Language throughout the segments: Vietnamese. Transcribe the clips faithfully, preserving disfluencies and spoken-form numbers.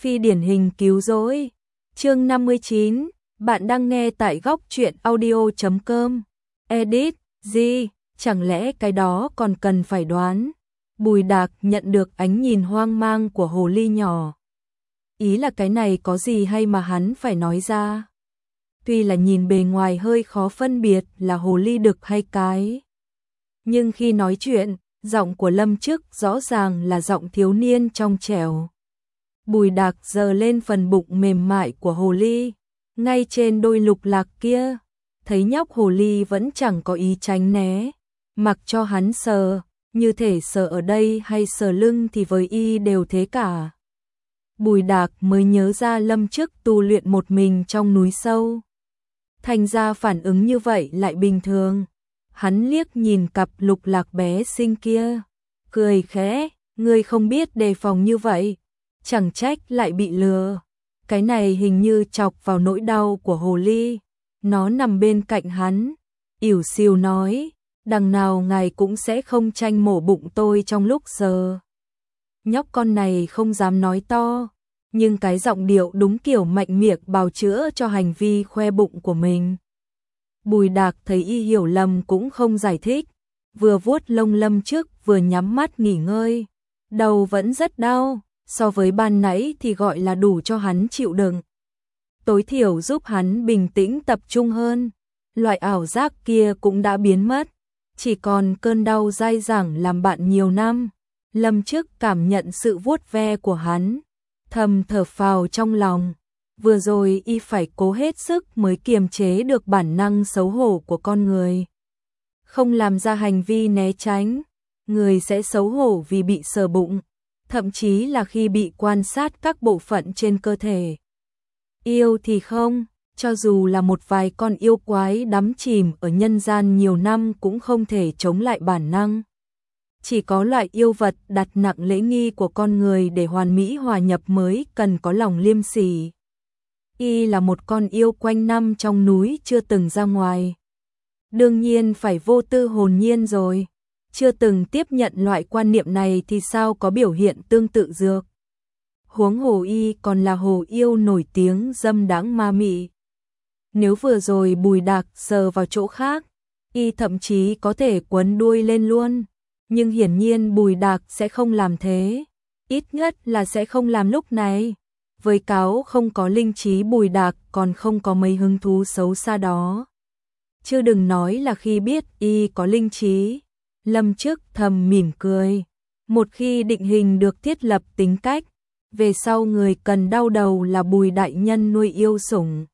Phi điển hình cứu rỗi. Chương năm mươi chín, bạn đang nghe tại góc truyện audio chấm com. Edit, gì, chẳng lẽ cái đó còn cần phải đoán. Bùi Đạc nhận được ánh nhìn hoang mang của hồ ly nhỏ. Ý là cái này có gì hay mà hắn phải nói ra. Tuy là nhìn bề ngoài hơi khó phân biệt là hồ ly đực hay cái. Nhưng khi nói chuyện, giọng của Lâm Chức rõ ràng là giọng thiếu niên trong trẻo. Bùi Đạc giơ lên phần bụng mềm mại của hồ ly, ngay trên đôi lục lạc kia, thấy nhóc hồ ly vẫn chẳng có ý tránh né, mặc cho hắn sờ, như thể sờ ở đây hay sờ lưng thì với y đều thế cả. Bùi Đạc mới nhớ ra Lâm Chức tu luyện một mình trong núi sâu. Thành ra phản ứng như vậy lại bình thường. Hắn liếc nhìn cặp lục lạc bé xinh kia, cười khẽ, ngươi không biết đề phòng như vậy, chẳng trách lại bị lừa. Cái này hình như chọc vào nỗi đau của hồ ly. Nó nằm bên cạnh hắn, ỉu xìu nói, đằng nào ngài cũng sẽ không tranh mổ bụng tôi trong lúc giờ. Nhóc con này không dám nói to, nhưng cái giọng điệu đúng kiểu mạnh miệng bào chữa cho hành vi khoe bụng của mình. Bùi Đạc thấy y hiểu lầm cũng không giải thích, vừa vuốt lông Lâm Chức vừa nhắm mắt nghỉ ngơi. Đầu vẫn rất đau, so với ban nãy thì gọi là đủ cho hắn chịu đựng. Tối thiểu giúp hắn bình tĩnh tập trung hơn, loại ảo giác kia cũng đã biến mất, chỉ còn cơn đau dai dẳng làm bạn nhiều năm. Lâm Chức cảm nhận sự vuốt ve của hắn, thầm thở phào trong lòng. Vừa rồi y phải cố hết sức mới kiềm chế được bản năng xấu hổ của con người. Không làm ra hành vi né tránh, người sẽ xấu hổ vì bị sờ bụng, thậm chí là khi bị quan sát các bộ phận trên cơ thể. Yêu thì không, cho dù là một vài con yêu quái đắm chìm ở nhân gian nhiều năm cũng không thể chống lại bản năng. Chỉ có loại yêu vật đặt nặng lễ nghi của con người để hoàn mỹ hòa nhập mới cần có lòng liêm sỉ. Y là một con yêu quanh năm trong núi chưa từng ra ngoài. Đương nhiên phải vô tư hồn nhiên rồi. Chưa từng tiếp nhận loại quan niệm này thì sao có biểu hiện tương tự dược. Huống hồ y còn là hồ yêu nổi tiếng dâm đãng ma mị. Nếu vừa rồi Bùi Đạc sờ vào chỗ khác, y thậm chí có thể quấn đuôi lên luôn. Nhưng hiển nhiên Bùi Đạc sẽ không làm thế. Ít nhất là sẽ không làm lúc này. Với cáo không có linh trí Bùi Đạc còn không có mấy hứng thú xấu xa đó. Chứ đừng nói là khi biết y có linh trí. Lâm Chức thầm mỉm cười. Một khi định hình được thiết lập tính cách, về sau người cần đau đầu là Bùi đại nhân nuôi yêu sủng.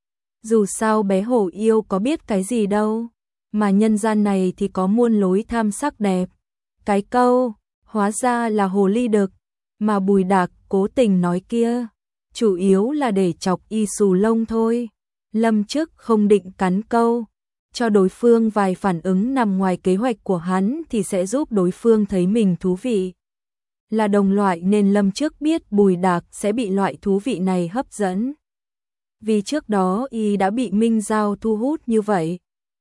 Dù sao bé hổ yêu có biết cái gì đâu, mà nhân gian này thì có muôn lối tham sắc đẹp. Cái câu, hóa ra là hồ ly đực, mà Bùi Đạc cố tình nói kia, chủ yếu là để chọc y xù lông thôi. Lâm Chức không định cắn câu, cho đối phương vài phản ứng nằm ngoài kế hoạch của hắn thì sẽ giúp đối phương thấy mình thú vị. Là đồng loại nên Lâm Chức biết Bùi Đạc sẽ bị loại thú vị này hấp dẫn. Vì trước đó y đã bị Minh Giao thu hút như vậy.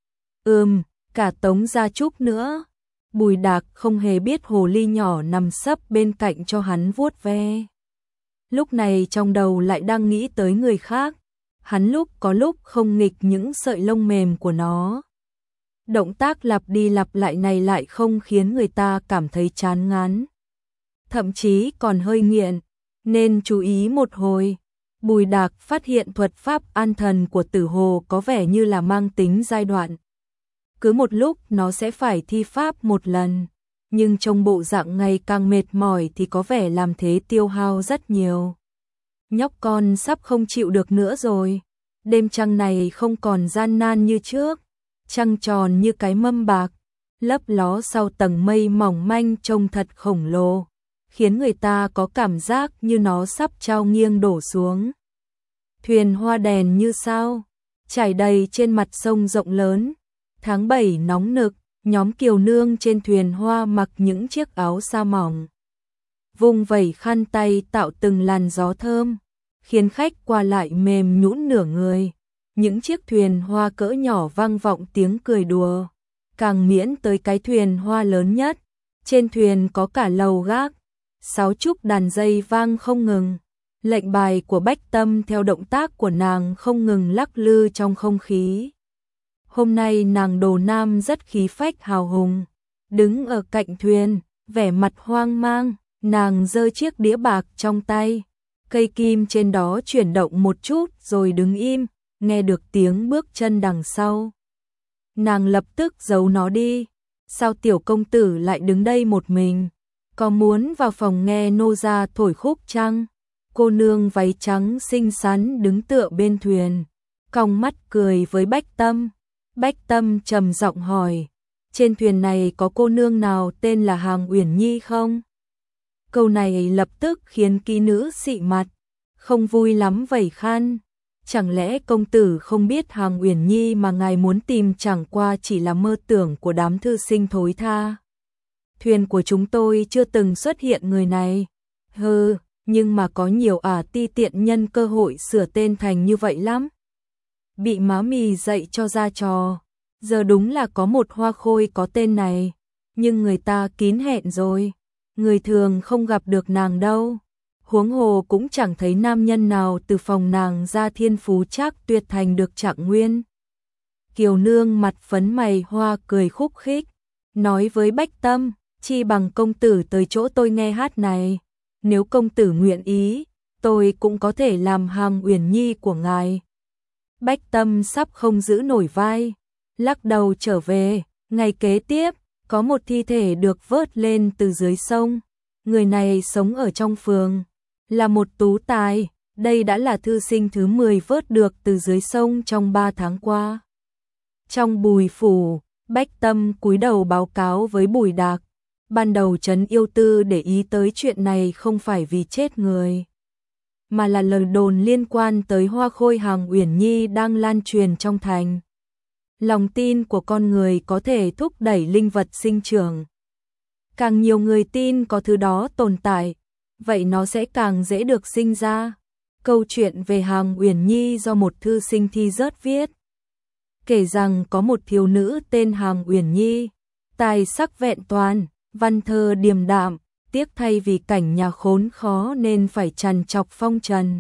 Ừm, cả Tống Gia Trúc nữa. Bùi Đạc không hề biết hồ ly nhỏ nằm sấp bên cạnh cho hắn vuốt ve. Lúc này trong đầu lại đang nghĩ tới người khác. Hắn lúc có lúc không nghịch những sợi lông mềm của nó. Động tác lặp đi lặp lại này lại không khiến người ta cảm thấy chán ngán. Thậm chí còn hơi nghiện. Nên chú ý một hồi. Bùi Đạc phát hiện thuật pháp an thần của Tử Hồ có vẻ như là mang tính giai đoạn. Cứ một lúc nó sẽ phải thi pháp một lần. Nhưng trong bộ dạng ngày càng mệt mỏi thì có vẻ làm thế tiêu hao rất nhiều. Nhóc con sắp không chịu được nữa rồi. Đêm trăng này không còn gian nan như trước. Trăng tròn như cái mâm bạc, lấp ló sau tầng mây mỏng manh trông thật khổng lồ, khiến người ta có cảm giác như nó sắp trao nghiêng đổ xuống. Thuyền hoa đèn như sao, trải đầy trên mặt sông rộng lớn. Tháng bảy nóng nực, nhóm kiều nương trên thuyền hoa mặc những chiếc áo sa mỏng. Vung vẩy khăn tay tạo từng làn gió thơm, khiến khách qua lại mềm nhũn nửa người. Những chiếc thuyền hoa cỡ nhỏ vang vọng tiếng cười đùa. Càng miễn tới cái thuyền hoa lớn nhất, trên thuyền có cả lầu gác, sáo trúc đàn dây vang không ngừng. Lệnh bài của Bách Tâm theo động tác của nàng không ngừng lắc lư trong không khí. Hôm nay nàng Đồ Nam rất khí phách hào hùng, đứng ở cạnh thuyền, vẻ mặt hoang mang, nàng giơ chiếc đĩa bạc trong tay, cây kim trên đó chuyển động một chút rồi đứng im, nghe được tiếng bước chân đằng sau. Nàng lập tức giấu nó đi, sao tiểu công tử lại đứng đây một mình, có muốn vào phòng nghe nô gia thổi khúc chăng? Cô nương váy trắng xinh xắn đứng tựa bên thuyền, cong mắt cười với Bách Tâm. Bách Tâm trầm giọng hỏi, trên thuyền này có cô nương nào tên là Hằng Uyển Nhi không? Câu này lập tức khiến kỹ nữ xị mặt, không vui lắm vẩy khăn. Chẳng lẽ công tử không biết Hằng Uyển Nhi mà ngài muốn tìm chẳng qua chỉ là mơ tưởng của đám thư sinh thối tha? Thuyền của chúng tôi chưa từng xuất hiện người này. Hừ, nhưng mà có nhiều ả ti tiện nhân cơ hội sửa tên thành như vậy lắm. Bị má mì dạy cho ra trò. Giờ đúng là có một hoa khôi có tên này, nhưng người ta kín hẹn rồi, người thường không gặp được nàng đâu. Huống hồ cũng chẳng thấy nam nhân nào từ phòng nàng ra thiên phú trác tuyệt thành được trạng nguyên. Kiều nương mặt phấn mày hoa cười khúc khích, nói với Bách Tâm, chi bằng công tử tới chỗ tôi nghe hát này. Nếu công tử nguyện ý, tôi cũng có thể làm Hằng Uyển Nhi của ngài. Bách Tâm sắp không giữ nổi vai, lắc đầu trở về. Ngày kế tiếp, có một thi thể được vớt lên từ dưới sông. Người này sống ở trong phường, là một tú tài. Đây đã là thư sinh thứ mười vớt được từ dưới sông trong ba tháng qua. Trong Bùi phủ, Bách Tâm cúi đầu báo cáo với Bùi Đạc. Ban đầu Trấn Yêu Tư để ý tới chuyện này không phải vì chết người, mà là lời đồn liên quan tới hoa khôi Hằng Uyển Nhi đang lan truyền trong thành. Lòng tin của con người có thể thúc đẩy linh vật sinh trưởng. Càng nhiều người tin có thứ đó tồn tại, vậy nó sẽ càng dễ được sinh ra. Câu chuyện về Hằng Uyển Nhi do một thư sinh thi rớt viết, kể rằng có một thiếu nữ tên Hằng Uyển Nhi, tài sắc vẹn toàn, văn thơ điềm đạm, tiếc thay vì cảnh nhà khốn khó nên phải trằn trọc phong trần.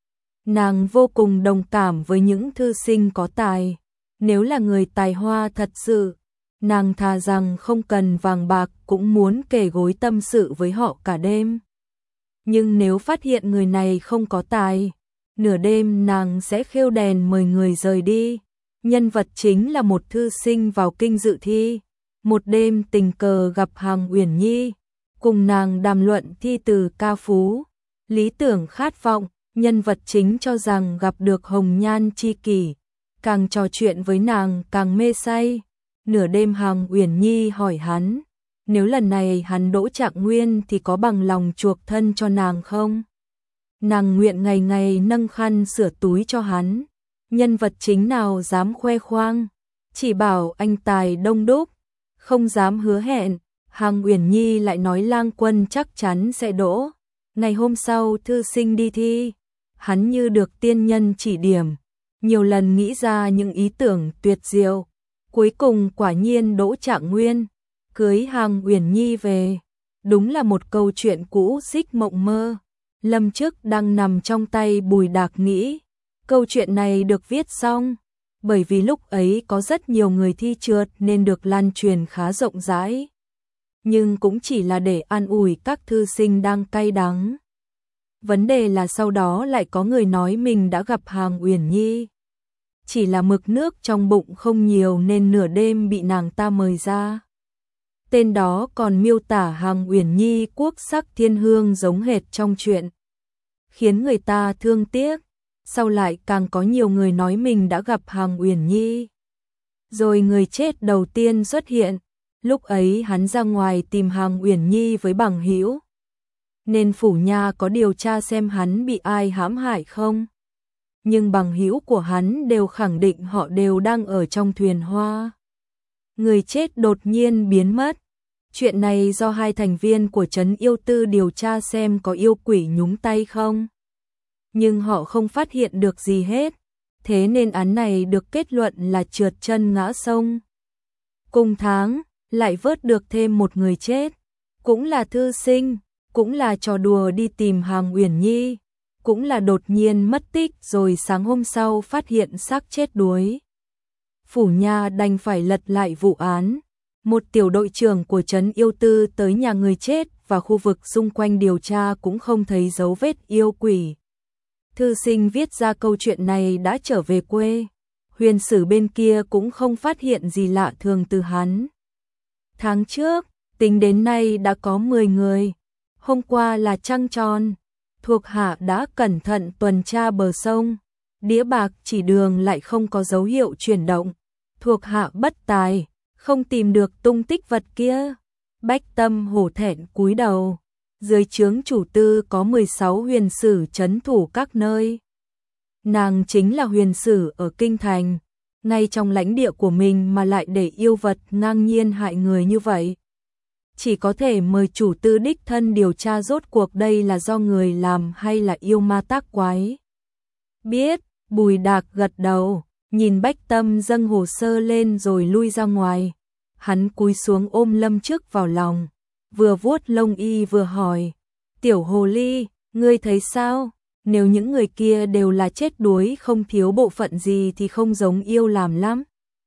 Nàng vô cùng đồng cảm với những thư sinh có tài. Nếu là người tài hoa thật sự, nàng thà rằng không cần vàng bạc cũng muốn kề gối tâm sự với họ cả đêm. Nhưng nếu phát hiện người này không có tài, nửa đêm nàng sẽ khêu đèn mời người rời đi. Nhân vật chính là một thư sinh vào kinh dự thi, một đêm tình cờ gặp Hằng Uyển Nhi, cùng nàng đàm luận thi từ ca phú, lý tưởng khát vọng. Nhân vật chính cho rằng gặp được hồng nhan chi kỷ, càng trò chuyện với nàng càng mê say. Nửa đêm Hằng Uyển Nhi hỏi hắn, nếu lần này hắn đỗ trạng nguyên thì có bằng lòng chuộc thân cho nàng không? Nàng nguyện ngày ngày nâng khăn sửa túi cho hắn. Nhân vật chính nào dám khoe khoang, chỉ bảo anh tài đông đúc, không dám hứa hẹn. Hằng Uyển Nhi lại nói lang quân chắc chắn sẽ đỗ. Ngày hôm sau thư sinh đi thi, hắn như được tiên nhân chỉ điểm, nhiều lần nghĩ ra những ý tưởng tuyệt diệu, cuối cùng quả nhiên đỗ trạng nguyên, cưới Hằng Uyển Nhi về. Đúng là một câu chuyện cũ xích mộng mơ. Lâm Chức đang nằm trong tay Bùi Đạc nghĩ, câu chuyện này được viết xong, bởi vì lúc ấy có rất nhiều người thi trượt nên được lan truyền khá rộng rãi. Nhưng cũng chỉ là để an ủi các thư sinh đang cay đắng. Vấn đề là sau đó lại có người nói mình đã gặp Hằng Uyển Nhi. Chỉ là mực nước trong bụng không nhiều nên nửa đêm bị nàng ta mời ra. Tên đó còn miêu tả Hằng Uyển Nhi quốc sắc thiên hương giống hệt trong chuyện, khiến người ta thương tiếc. Sau lại càng có nhiều người nói mình đã gặp Hằng Uyển Nhi. Rồi người chết đầu tiên xuất hiện, lúc ấy hắn ra ngoài tìm Hằng Uyển Nhi với bằng hữu, nên phủ nha có điều tra xem hắn bị ai hãm hại không. Nhưng bằng hữu của hắn đều khẳng định họ đều đang ở trong thuyền hoa. Người chết đột nhiên biến mất. Chuyện này do hai thành viên của Trấn Yêu Tư điều tra xem có yêu quỷ nhúng tay không. Nhưng họ không phát hiện được gì hết. Thế nên án này được kết luận là trượt chân ngã sông. Cùng tháng, lại vớt được thêm một người chết. Cũng là thư sinh, cũng là trò đùa đi tìm Hằng Uyển Nhi. cũng là đột nhiên mất tích rồi sáng hôm sau phát hiện xác chết đuối. Phủ Nha đành phải lật lại vụ án. Một tiểu đội trưởng của trấn Yêu Tư tới nhà người chết và khu vực xung quanh điều tra cũng không thấy dấu vết yêu quỷ. Thư sinh viết ra câu chuyện này đã trở về quê. Huyền Sử bên kia cũng không phát hiện gì lạ thường từ hắn. Tháng trước, tính đến nay đã có mười người. Hôm qua là trăng tròn. Thuộc hạ đã cẩn thận tuần tra bờ sông. Đĩa bạc chỉ đường lại không có dấu hiệu chuyển động. Thuộc hạ bất tài, không tìm được tung tích vật kia. Bách Tâm hổ thẹn cúi đầu. Dưới trướng chủ tư có mười sáu huyền sử trấn thủ các nơi. Nàng chính là huyền sử ở Kinh Thành. Ngay trong lãnh địa của mình mà lại để yêu vật ngang nhiên hại người như vậy. Chỉ có thể mời chủ tư đích thân điều tra rốt cuộc đây là do người làm hay là yêu ma tác quái. Biết, Bùi Đạc gật đầu, nhìn Bách Tâm dâng hồ sơ lên rồi lui ra ngoài. Hắn cúi xuống ôm Lâm Trước vào lòng, vừa vuốt lông y vừa hỏi, tiểu hồ ly, ngươi thấy sao? Nếu những người kia đều là chết đuối không thiếu bộ phận gì thì không giống yêu làm lắm.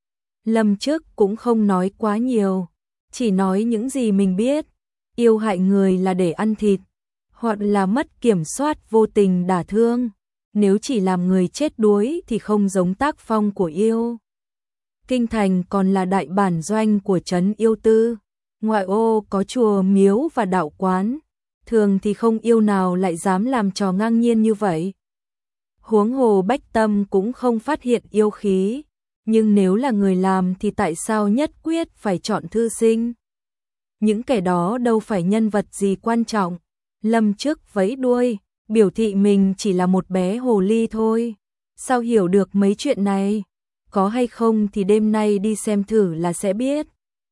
Lâm Trước cũng không nói quá nhiều, chỉ nói những gì mình biết. Yêu hại người là để ăn thịt, hoặc là mất kiểm soát vô tình đả thương. Nếu chỉ làm người chết đuối thì không giống tác phong của yêu. Kinh Thành còn là đại bản doanh của trấn Yêu Tư. Ngoại ô có chùa miếu và đạo quán. Thường thì không yêu nào lại dám làm trò ngang nhiên như vậy. Huống hồ Bách Tâm cũng không phát hiện yêu khí. Nhưng nếu là người làm thì tại sao nhất quyết phải chọn thư sinh? Những kẻ đó đâu phải nhân vật gì quan trọng. Lâm Trước vẫy đuôi, biểu thị mình chỉ là một bé hồ ly thôi. Sao hiểu được mấy chuyện này? Có hay không thì đêm nay đi xem thử là sẽ biết.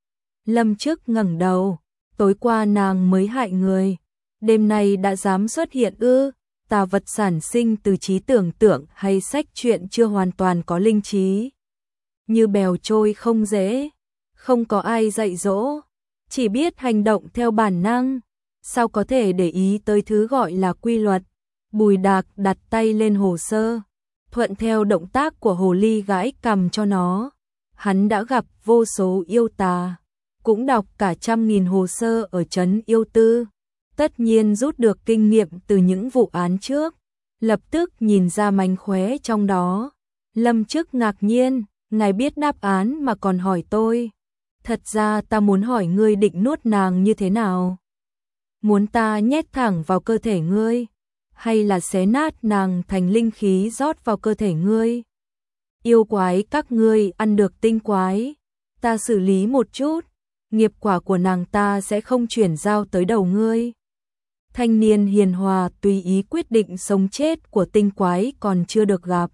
Lâm Trước ngẩng đầu, tối qua nàng mới hại người. Đêm nay đã dám xuất hiện ư? Tà vật sản sinh từ trí tưởng tượng hay sách chuyện chưa hoàn toàn có linh trí. Như bèo trôi không dễ, không có ai dạy dỗ, chỉ biết hành động theo bản năng. Sao có thể để ý tới thứ gọi là quy luật? Bùi Đạc đặt tay lên hồ sơ, thuận theo động tác của hồ ly gãi cằm cho nó. Hắn đã gặp vô số yêu tà, cũng đọc cả trăm nghìn hồ sơ ở trấn Yêu Tư. Tất nhiên rút được kinh nghiệm từ những vụ án trước, lập tức nhìn ra mánh khóe trong đó. Lâm Trước ngạc nhiên, ngài biết đáp án mà còn hỏi tôi. Thật ra ta muốn hỏi ngươi định nuốt nàng như thế nào? Muốn ta nhét thẳng vào cơ thể ngươi, hay là xé nát nàng thành linh khí rót vào cơ thể ngươi? Yêu quái các ngươi ăn được tinh quái, ta xử lý một chút, nghiệp quả của nàng ta sẽ không chuyển giao tới đầu ngươi. Thanh niên hiền hòa tùy ý quyết định sống chết của tinh quái còn chưa được gặp.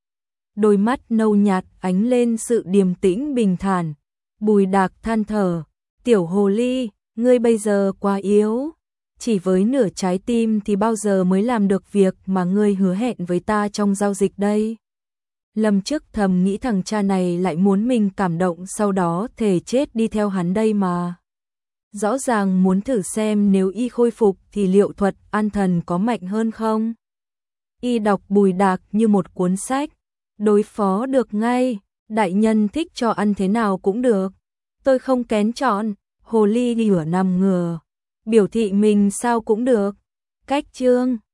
Đôi mắt nâu nhạt ánh lên sự điềm tĩnh bình thản. Bùi Đạc than thở, tiểu hồ ly, ngươi bây giờ quá yếu. Chỉ với nửa trái tim thì bao giờ mới làm được việc mà ngươi hứa hẹn với ta trong giao dịch đây? Lâm Trước thầm nghĩ thằng cha này lại muốn mình cảm động sau đó thề chết đi theo hắn đây mà. Rõ ràng muốn thử xem nếu y khôi phục thì liệu thuật an thần có mạnh hơn không? Y đọc Bùi Đạc như một cuốn sách, đối phó được ngay, đại nhân thích cho ăn thế nào cũng được. Tôi không kén chọn, hồ ly ngửa nằm ngửa, biểu thị mình sao cũng được. Cách chương